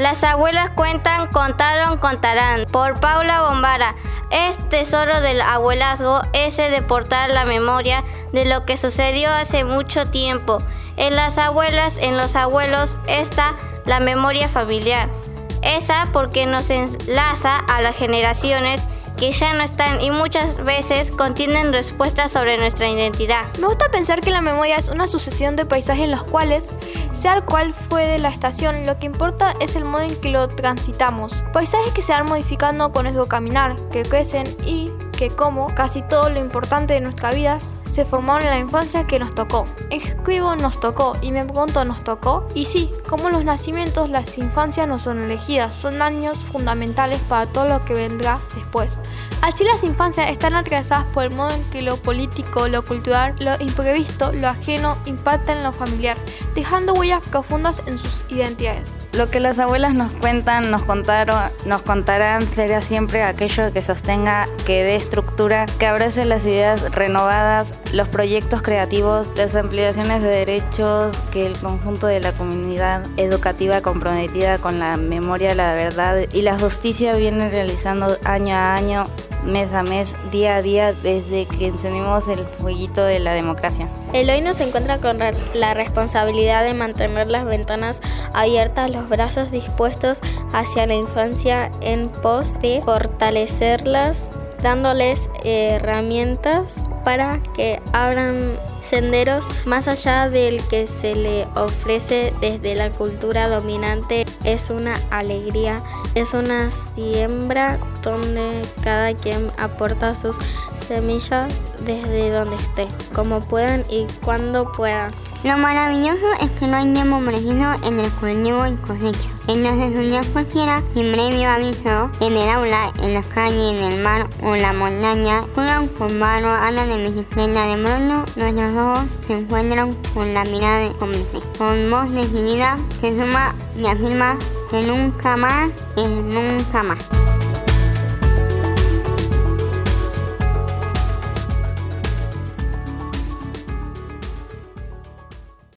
Las abuelas cuentan, contaron, contarán. Por Paula Bombara. Es tesoro del abuelazgo ese de portar la memoria de lo que sucedió hace mucho tiempo. En las abuelas, en los abuelos está la memoria familiar. Esa porque nos enlaza a las generaciones que ya no están y muchas veces contienen respuestas sobre nuestra identidad. Me gusta pensar que la memoria es una sucesión de paisajes en los cuales, sea el cual fue de la estación, lo que importa es el modo en que lo transitamos. Paisajes que se van modificando con nuestro caminar, que crecen y que, como casi todo lo importante de nuestra vida, se formaron en la infancia que nos tocó. Escribo nos tocó y me pregunto ¿nos tocó? Y sí, como los nacimientos, las infancias no son elegidas, son años fundamentales para todo lo que vendrá después. Así las infancias están atravesadas por el modo en que lo político, lo cultural, lo imprevisto, lo ajeno impactan en lo familiar, dejando huellas profundas en sus identidades. Lo que las abuelas nos cuentan, nos contarán será siempre aquello que sostenga, que dé estructura, que abrace las ideas renovadas, los proyectos creativos, las ampliaciones de derechos que el conjunto de la comunidad educativa comprometida con la memoria, la verdad y la justicia viene realizando año a año, mes a mes, día a día, desde que encendimos el fueguito de la democracia. El hoy nos encuentra con la responsabilidad de mantener las ventanas abiertas, los brazos dispuestos hacia la infancia en pos de fortalecerlas, dándoles herramientas para que abran senderos más allá del que se le ofrece desde la cultura dominante. Es una alegría, es una siembra donde cada quien aporta sus semillas desde donde esté, como puedan y cuando puedan. Lo maravilloso es que no hay tiempo preciso en el cultivo y cosecha. Entonces un día cualquiera, sin previo aviso, en el aula, en la calle, en el mar o en la montaña, juegan con barro, andan en bicicleta, de pronto nuestros ojos se encuentran con la mirada de cómplice. Con voz decidida se suma y afirma que nunca más es nunca más.